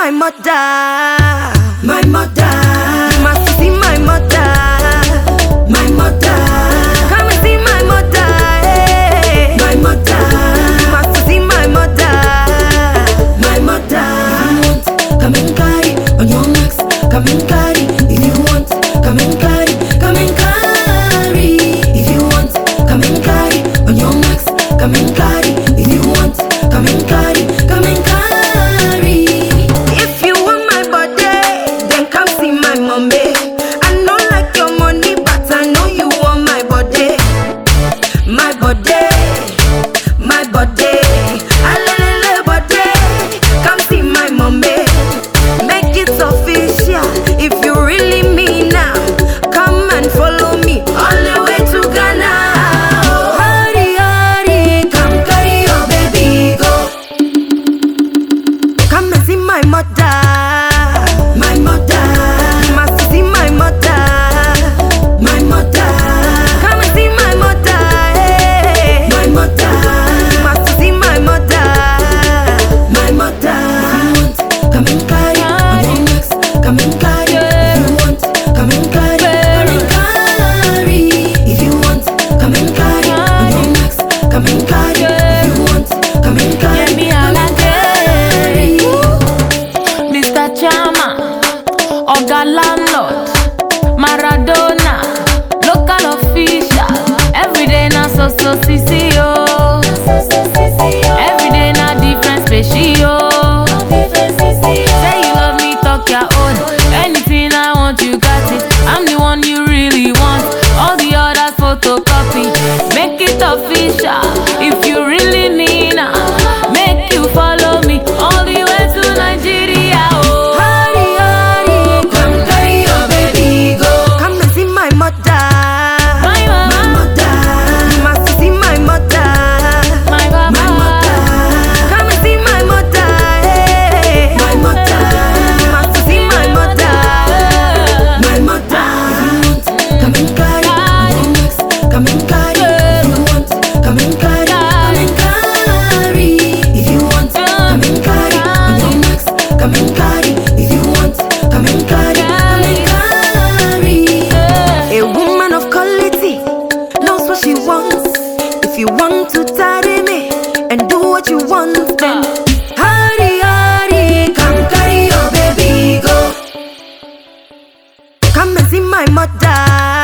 my mother. My mother. You must see my mother. My mother. Come and see my mother. Hey. My mother. You must see my mother. My mother. Come and carry on your marks. Come and carry if you want. Come and carry. Come and carry if you want. Come and carry on your marks. Come and carry if you want. Come and carry. Come and carry. If you want my body, then come see my mommy. I know like your money, but I know you want my body. My body. My body. Alele body. Come see my mommy. Make it official. If you really mean now, come and follow me all the way to Ghana. Oh, hurry, hurry, come carry your baby go. Come and see my mother. My mother. You must see my mother. My mother. Come and see my mother. Hey. My mother. You must see my mother. My mother. Come and carry on your necks. Come and carry if you want. Come and carry. Come and carry if you want. Come and carry on your necks. Come and carry if you want. Come and carry. Come and carry. Mr. Chama, Oga Landlord, Maradona, local official. Every day na so CCO. Every day na different special. Say you love me, talk your own. Anything I want, you got it. I'm the one you really want. All the others photocopy. Make it official. If you really mean make you follow me all the way to Nigeria. Oh, Hurry, hurry, come carry your baby go. Come and see my mother. my My mama, mother. You must see my mother. my papa, My mother. Come and see my mother. Hey. My mother. You must see my mother. My mother. Come and carry on your necks. Come and carry if you want. Come and carry. Come and carry if you want. Come and carry on your necks. Come and carry if you want. Come and carry. Come and carry. A woman of quality knows what she wants. If you want to tidy me and do what you want, then hurry, hurry, come carry your baby go. Come and see my mother.